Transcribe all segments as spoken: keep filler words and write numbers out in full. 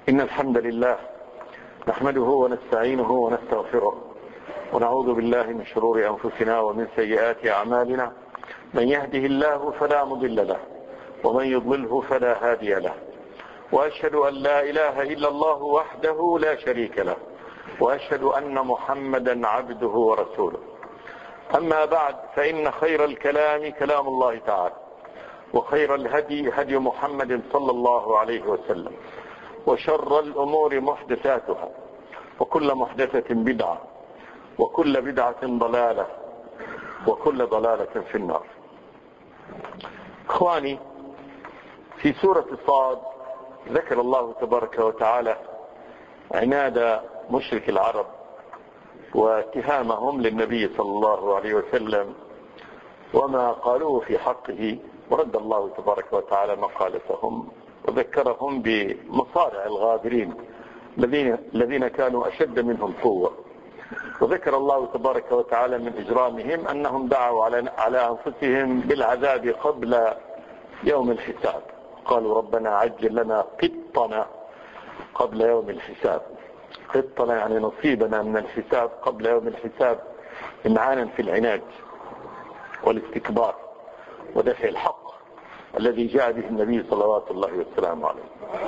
إن الحمد لله نحمده ونستعينه ونستغفره ونعوذ بالله من شرور أنفسنا ومن سيئات أعمالنا. من يهده الله فلا مضل له ومن يضلله فلا هادي له، وأشهد أن لا إله إلا الله وحده لا شريك له، وأشهد أن محمدا عبده ورسوله. أما بعد، فإن خير الكلام كلام الله تعالى، وخير الهدي هدي محمد صلى الله عليه وسلم، وشر الأمور محدثاتها، وكل محدثة بدعة، وكل بدعة ضلالة، وكل ضلالة في النار. إخواني، في سورة صاد ذكر الله تبارك وتعالى عناد مشرك العرب واتهامهم للنبي صلى الله عليه وسلم وما قالوه في حقه، ورد الله تبارك وتعالى مقالتهم وذكرهم بمصارع الغابرين الذين الذين كانوا أشد منهم قوة. وذكر الله تبارك وتعالى من إجرامهم أنهم دعوا على على أنفسهم بالعذاب قبل يوم الحساب، قالوا ربنا عجل لنا قطنا قبل يوم الحساب. قطنا يعني نصيبنا من الحساب قبل يوم الحساب، امعانا في العناد والاستكبار ودفع الحق الذي جاء به النبي صلوات الله وسلامه عليه.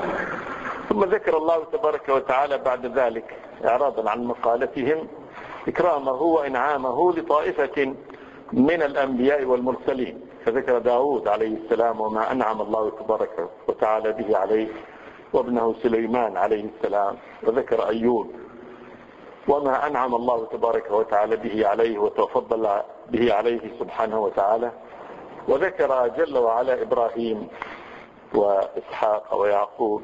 ثم ذكر الله تبارك وتعالى بعد ذلك إعراضا عن مقالتهم إكرامه وإنعامه لطائفة من الأنبياء والمرسلين، فذكر داود عليه السلام وما أنعم الله تبارك وتعالى به عليه، وابنه سليمان عليه السلام، وذكر أيوب وما أنعم الله تبارك وتعالى به عليه وتفضل به عليه سبحانه وتعالى، وذكر جل وعلا إبراهيم وإسحاق ويعقوب،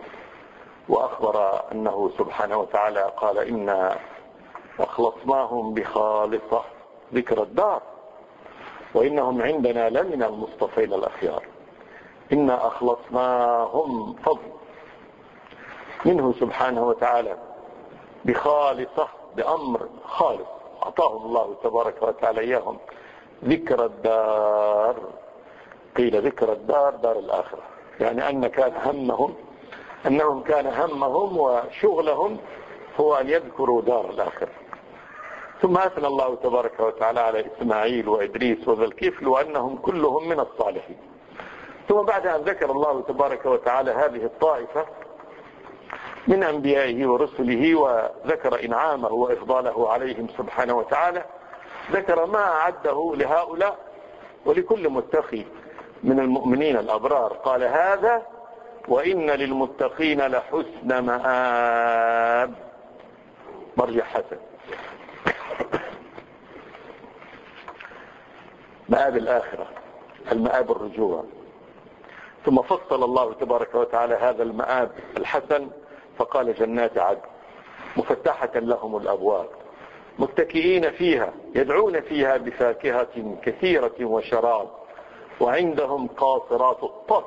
وأخبر أنه سبحانه وتعالى قال إنا أخلصناهم بخالصة ذكر الدار وإنهم عندنا لمن المصطفين الأخيار. إنا أخلصناهم فضل منه سبحانه وتعالى بخالصة، بأمر خالص أعطاهم الله تبارك وتعالى إياهم، ذكر الدار. قيل ذكر الدار دار الآخرة، يعني أن كان همهم أنهم كان همهم وشغلهم هو أن يذكروا دار الآخرة. ثم أثنى الله تبارك وتعالى على إسماعيل وإدريس وذا الكفل وأنهم كلهم من الصالحين. ثم بعد أن ذكر الله تبارك وتعالى هذه الطائفة من أنبيائه ورسله وذكر إنعامه وإفضاله عليهم سبحانه وتعالى، ذكر ما أعده لهؤلاء ولكل متقي من المؤمنين الأبرار. قال هذا وإن للمتقين لحسن مآب، مرجع حسن، مآب الآخرة، المآب الرجوع. ثم فصل الله تبارك وتعالى هذا المآب الحسن فقال جنات عدن مفتحة لهم الأبواب متكئين فيها يدعون فيها بفاكهة كثيرة وشراب وعندهم قاصرات الطرف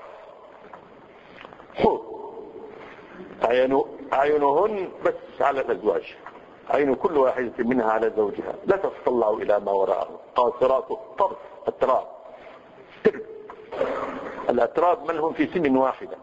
حور أعينهن بس على الأزواج، عين كل واحدة منها على زوجها لا تتطلع إلى ما وراءه. قاصرات الطرف أتراب، ترب الأتراب من هم في سن واحدة،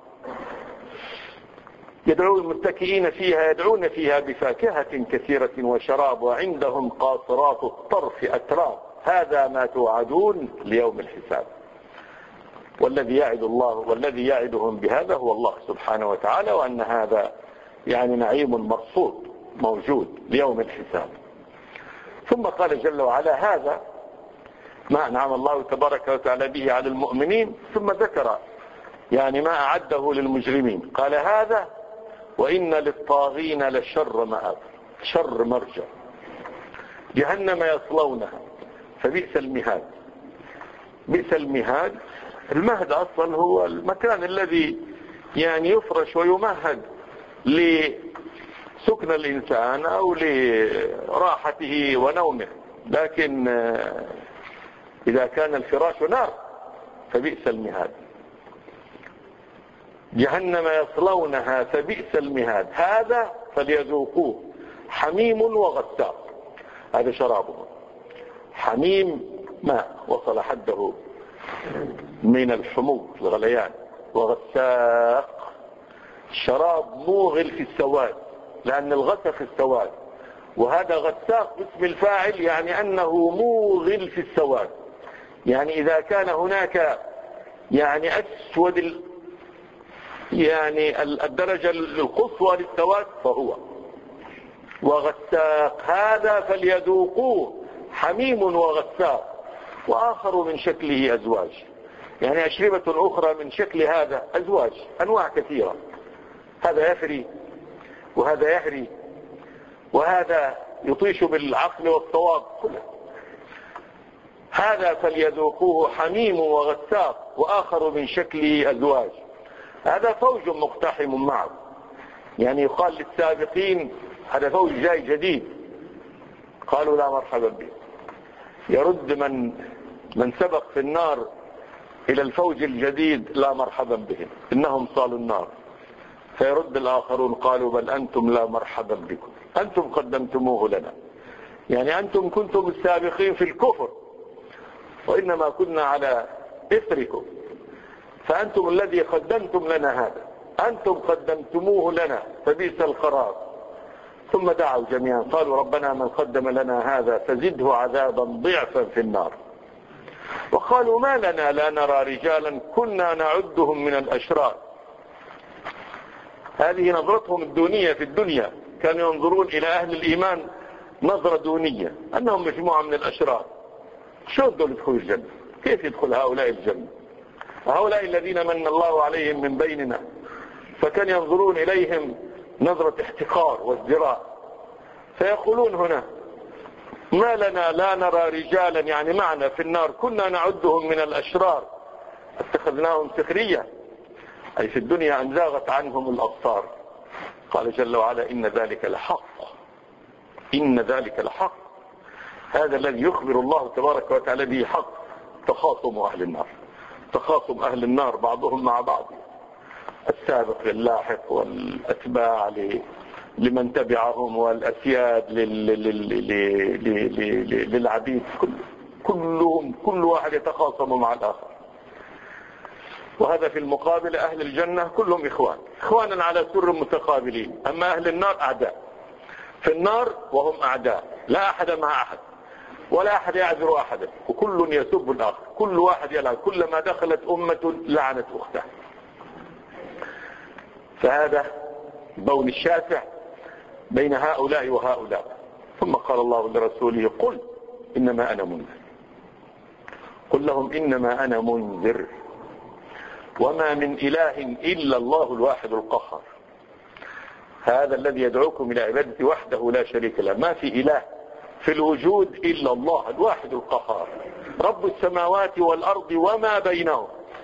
يدعون متكئين فيها يدعون فيها بفاكهة كثيرة وشراب وعندهم قاصرات الطرف أتراب. هذا ما توعدون ليوم الحساب. والذي يعد الله والذي يعدهم بهذا هو الله سبحانه وتعالى، وأن هذا يعني نعيم مرصود موجود ليوم الحساب. ثم قال جل وعلا هذا ما أنعم الله تبارك وتعالى به على المؤمنين، ثم ذكر يعني ما أعده للمجرمين. قال هذا وإن للطاغين لشر مآب، شر مرجع، جهنم يصلونها فبئس المهاد. بئس المهاد، المهد أصلا هو المكان الذي يعني يفرش ويمهد لسكن الإنسان أو لراحته ونومه، لكن إذا كان الفراش نار فبئس المهاد. جهنم يصلونها فبئس المهاد، هذا فليذوقوه حميم وغساق، هذا شرابه. حميم ماء وصل حده من الحموم الغليان، وغساق شراب موغل في السواد، لأن الغسق السواد، وهذا غساق باسم الفاعل، يعني أنه موغل في السواد. يعني إذا كان هناك يعني أسود ال... يعني الدرجة القصوى للسواد فهو. وغساق هذا فليذوقوه حميم وغساق، وآخر من شكله أزواج، يعني أشربة أخرى من شكل هذا أزواج، أنواع كثيرة، هذا يفري وهذا يهري وهذا يطيش بالعقل والصواب كله. هذا فليذوقوه حميم وغساق وآخر من شكله أزواج. هذا فوج مقتحم معه، يعني يقال للسابقين هذا فوج جاي جديد، قالوا لا مرحبا به. يرد من من سبق في النار إلى الفوج الجديد لا مرحبا بهم إنهم صالوا النار. فيرد الآخرون قالوا بل أنتم لا مرحبا بكم، أنتم قدمتموه لنا، يعني أنتم كنتم السابقين في الكفر وإنما كنا على إثركم، فأنتم الذي قدمتم لنا هذا، أنتم قدمتموه لنا فبئس القرار. ثم دعوا جميعا قالوا ربنا من قدم لنا هذا فزده عذابا ضعفا في النار. وقالوا ما لنا لا نرى رجالا كنا نعدهم من الأشرار. هذه نظرتهم الدونية في الدنيا، كانوا ينظرون إلى أهل الإيمان نظرة دونية، أنهم مجموعة من الأشرار. شو دول يدخلوا الجنة؟ كيف يدخل هؤلاء الجنة؟ هؤلاء الذين من الله عليهم من بيننا، فكان ينظرون إليهم نظرة احتقار وازدراء. فيقولون هنا ما لنا لا نرى رجالا، يعني معنا في النار كنا نعدهم من الأشرار اتخذناهم سخرية، أي في الدنيا أن زاغت عنهم الأبصار. قال جل وعلا إن ذلك لحق، إن ذلك لحق، هذا الذي يخبر الله تبارك وتعالى به حق. تخاصم أهل النار، تخاصم أهل النار بعضهم مع بعض، السابق للاحق والأتباع لمن تبعهم والأسياد للعبيد، كلهم كل واحد يتخاصم مع الآخر. وهذا في المقابل أهل الجنة كلهم إخوان، إخوانا على سر متقابلين. أما أهل النار أعداء في النار، وهم أعداء، لا أحد مع أحد ولا أحد يعذر أحدا، وكل يسب الآخر، كل واحد يلعن، كلما دخلت أمة لعنت أختها. فهذا بون الشاسع بين هؤلاء وهؤلاء. ثم قال الله لرسوله قل إنما أنا منذر، قل لهم إنما أنا منذر وما من إله إلا الله الواحد القهار. هذا الذي يدعوكم إلى عبادته وحده لا شريك له، ما في إله في الوجود إلا الله الواحد القهار، رب السماوات والأرض وما بينهم.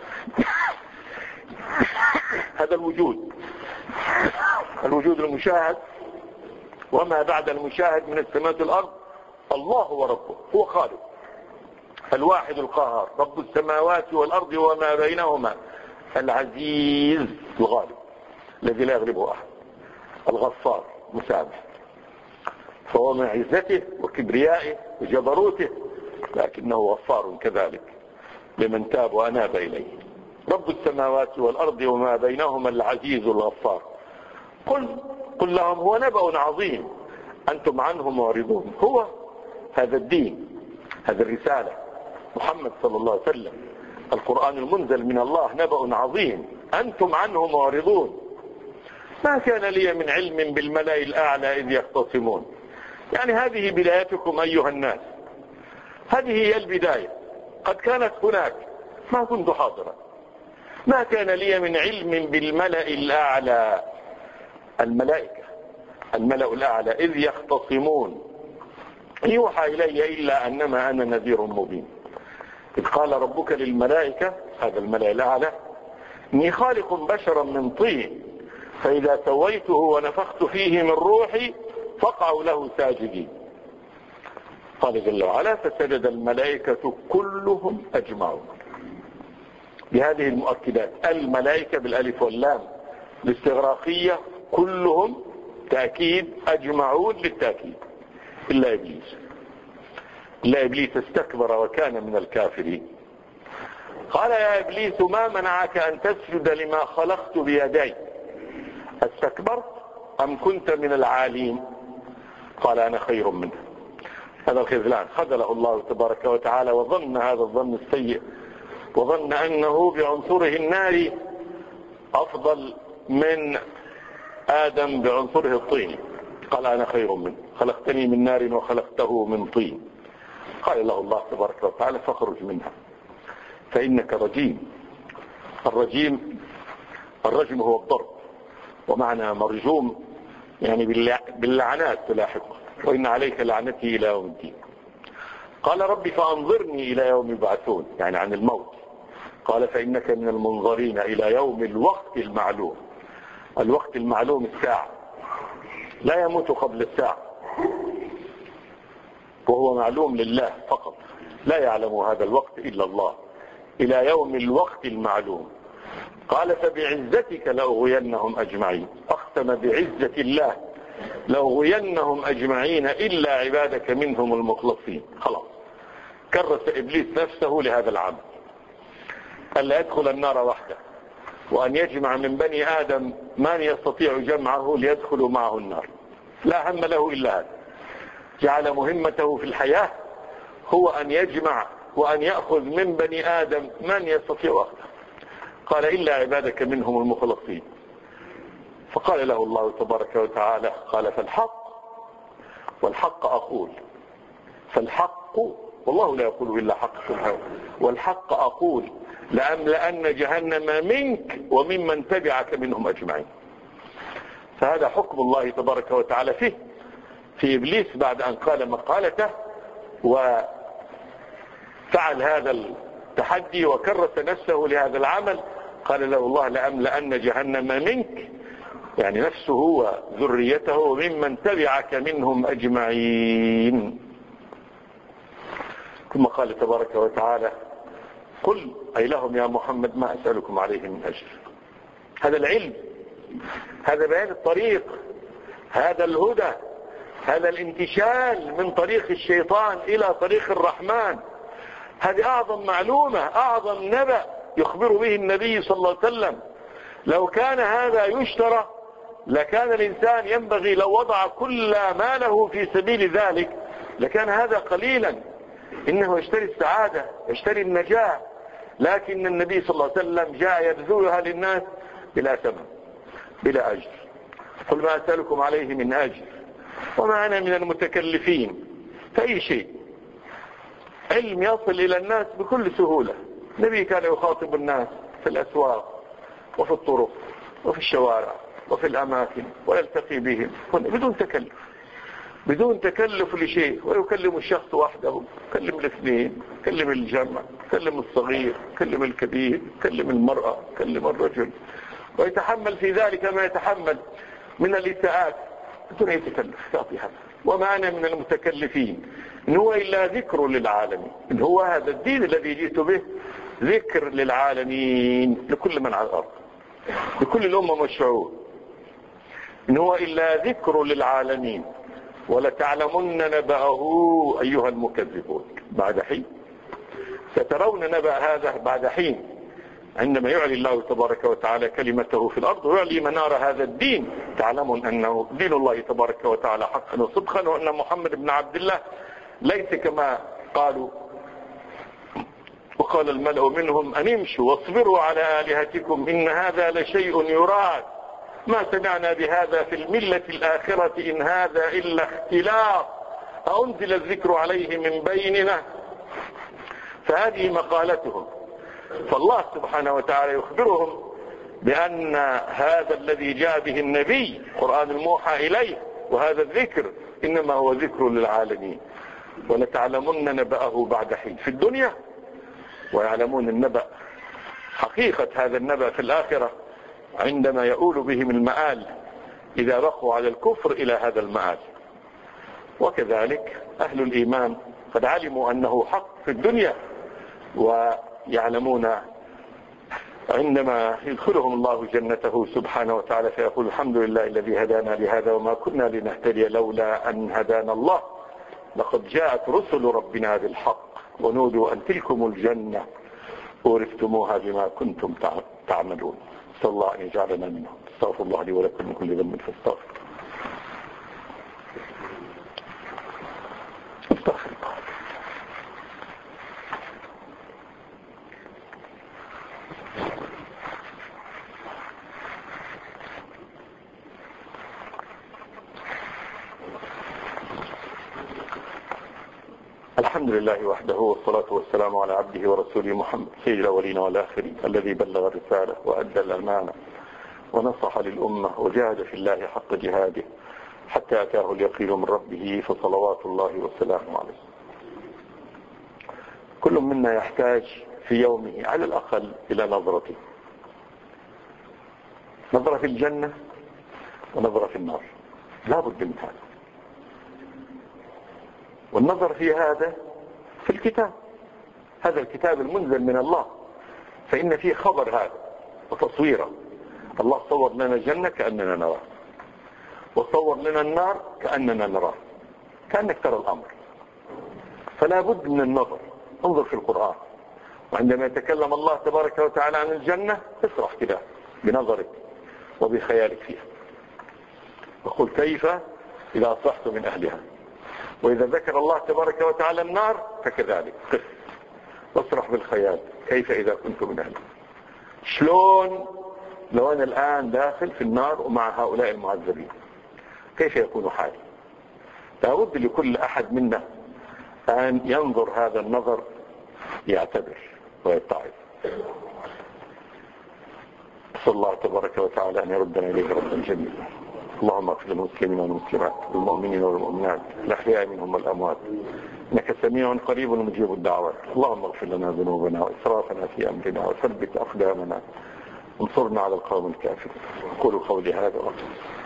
هذا الوجود، الوجود المشاهد وما بعد المشاهد من السماوات والأرض، الله هو ربه، هو خالق، الواحد القهار، رب السماوات والأرض وما بينهما، العزيز الغالب الذي لا يغلبه أحد، الغفار مسامح. فهو من عزته وكبريائه وجبروته، لكنه غفار كذلك لمن تاب وأناب إليه. رب السماوات والأرض وما بينهما العزيز الغفار. قل قل لهم هو نبأ عظيم أنتم عنه معرضون. هو هذا الدين، هذه الرسالة، محمد صلى الله عليه وسلم، القرآن المنزل من الله، نبأ عظيم أنتم عنه معرضون. ما كان لي من علم بالملأ الأعلى إذ يختصمون. يعني هذه بدايتكم أيها الناس، هذه هي البداية. قد كانت هناك، ما كنت حاضرا، ما كان لي من علم بالملأ الأعلى، الملائكة، الملأ الأعلى، إذ يختصمون يوحى إلي إلا أنما أنا نذير مبين. إذ قال ربك للملائكة، هذا الملأ الأعلى، إني خالق بشرا من طين فإذا سويته ونفخت فيه من روحي فقعوا له ساجدين. قال جل وعلا فسجد الملائكة كلهم أجمعون. بهذه المؤكدات، الملائكة بالألف واللام الاستغراقية، كلهم تأكيد، أجمعون للتأكيد، إلا إبليس. إلا إبليس استكبر وكان من الكافرين. قال يا إبليس ما منعك أن تسجد لما خلقت بيدي. استكبرت أم كنت من العالين؟ قال أنا خير منه. هذا الخذلان خذله الله تبارك وتعالى، وظن هذا الظن السيء، وظن أنه بعنصره الناري أفضل من آدم بعنصره الطين. قال أنا خير منه، خلقتني من نار وخلقته من طين. قال له الله تبارك وتعالى فاخرج منها فإنك رجيم. الرجيم الرجم هو الضرب، ومعنى مرجوم يعني باللعنات تلاحقه، وإن عليك لعنتي إلى يوم الدين. قال ربي فأنظرني إلى يوم يبعثون، يعني عن الموت. قال فإنك من المنظرين إلى يوم الوقت المعلوم. الوقت المعلوم الساعة، لا يموت قبل الساعة، وهو معلوم لله فقط، لا يعلم هذا الوقت إلا الله. إلى يوم الوقت المعلوم. قال فبعزتك لأغوينهم أجمعين. أقسم بعزة الله لأغوينهم أجمعين إلا عبادك منهم المخلصين. خلاص كرس إبليس نفسه لهذا العمل، ألا يدخل النار وحده، وأن يجمع من بني آدم من يستطيع جمعه ليدخلوا معه النار. لا هم له إلا هذا. جعل مهمته في الحياة هو أن يجمع وأن يأخذ من بني آدم من يستطيع أخذه. قال إلا عبادك منهم المخلصين. فقال له الله تبارك وتعالى قال فالحق، والحق أقول، فالحق والله لا يقول إلا حق سبحانه، والحق أقول لأملأن جهنم منك وممن تبعك منهم أجمعين. فهذا حكم الله تبارك وتعالى فيه في إبليس بعد أن قال مقالته وفعل هذا التحدي وكرس نفسه لهذا العمل. قال له الله لأملأن جهنم منك، يعني نفسه وذريته وممن تبعك منهم أجمعين. ثم قال تبارك وتعالى قل أي لهم يا محمد ما أسألكم عليه من أجر. هذا العلم، هذا بيان الطريق، هذا الهدى، هذا الانتشال من طريق الشيطان إلى طريق الرحمن. هذه أعظم معلومة، أعظم نبأ يخبر به النبي صلى الله عليه وسلم. لو كان هذا يشترى لكان الإنسان ينبغي لو وضع كل ماله في سبيل ذلك لكان هذا قليلا. إنه يشتري السعادة، يشتري النجاة، لكن النبي صلى الله عليه وسلم جاء يبذلها للناس بلا ثمن بلا أجر. قل ما أسألكم عليه من أجر وما أنا من المتكلفين فأي شيء. علم يصل إلى الناس بكل سهولة. النبي كان يخاطب الناس في الأسواق وفي الطرق وفي الشوارع وفي الأماكن ويلتقي بهم بدون تكلف، بدون تكلف لشيء، ويكلم الشخص وحده، يكلم الاثنين، يكلم الجمع، يكلم الصغير، يكلم الكبير، يكلم المرأة، يكلم الرجل، ويتحمل في ذلك ما يتحمل من الإساءات بدون أي تكلف. يعطي هذا وما أنا من المتكلفين إن هو إلا ذكر للعالمين. إن هو هذا الدين الذي جئت به ذكر للعالمين، لكل من على الأرض، لكل الأمم والشعوب. إن هو إلا ذكر للعالمين ولتعلمن نبأه أيها المكذبون بعد حين. سترون نبأ هذا بعد حين، عندما يعلي الله تبارك وتعالى كلمته في الأرض ويعلي منار هذا الدين. تعلمون أنه دين الله تبارك وتعالى حقا وصدقا، وأن محمد بن عبد الله ليس كما قالوا. وقال الملأ منهم أن امشوا واصبروا على آلهتكم إن هذا لشيء يراد ما سمعنا بهذا في الملة الآخرة إن هذا إلا اختلاف أنزل الذكر عليه من بيننا. فهذه مقالتهم. فالله سبحانه وتعالى يخبرهم بأن هذا الذي جاء به النبي قرآن الموحى إليه وهذا الذكر إنما هو ذكر للعالمين. ولتعلمن نبأه بعد حين في الدنيا، ويعلمون النبأ حقيقة هذا النبأ في الآخرة عندما يؤول بهم المآل إذا بقوا على الكفر إلى هذا المآل. وكذلك أهل الإيمان قد علموا أنه حق في الدنيا، ويعلمون عندما يدخلهم الله جنته سبحانه وتعالى فيقول الحمد لله الذي هدانا لهذا وما كنا لنهتدي لولا أن هدانا الله لقد جاءت رسل ربنا بالحق ونودوا أن تلكم الجنة ورثتموها بما كنتم تعملون. نسأل الله أن يجعلنا منهم. استغفر الله لي ولكم من كل ذنب فاستغفر. استغفر الله. الحمد لله وحده، والصلاة والسلام على عبده ورسوله محمد سيد الأولين والآخرين، الذي بلغ الرسالة وأدى الأمانة ونصح للأمة وجاهد في الله حق جهاده حتى أتاه اليقين من ربه، فصلوات الله وسلامه عليه. كل منا يحتاج في يومه على الأقل إلى نظرته، نظرة في الجنة ونظرة في النار، لا بد من هذا. والنظر في هذا في الكتاب، هذا الكتاب المنزل من الله، فإن فيه خبر هذا وتصويره. الله صور لنا الجنة كأننا نراه، وصور لنا النار كأننا نراه، كأنك ترى الأمر. فلا بد من النظر. انظر في القرآن، وعندما يتكلم الله تبارك وتعالى عن الجنة اسرح كده بنظرك وبخيالك فيها، وقل كيف إذا أصبحت من أهلها. وإذا ذكر الله تبارك وتعالى النار فكذلك قف واسرح بالخيال، كيف إذا كنت من أهلها. شلون لو أنا الآن داخل في النار ومع هؤلاء المعذبين، كيف يكون حالي؟ لابد لكل أحد منا أن ينظر هذا النظر، يعتبر ويتعظ. أسأل الله تبارك وتعالى أن يردنا إليه ردا جميلا. اللهم اغفر للمسلمين والمسلمات والمؤمنين والمؤمنات الأحياء منهم والأموات، إنك سميع قريب مجيب الدعوات. اللهم اغفر لنا ذنوبنا وإسرافنا في أمرنا وثبت أقدامنا وانصرنا على القوم الكافرين. أقول قولي هذا وأقول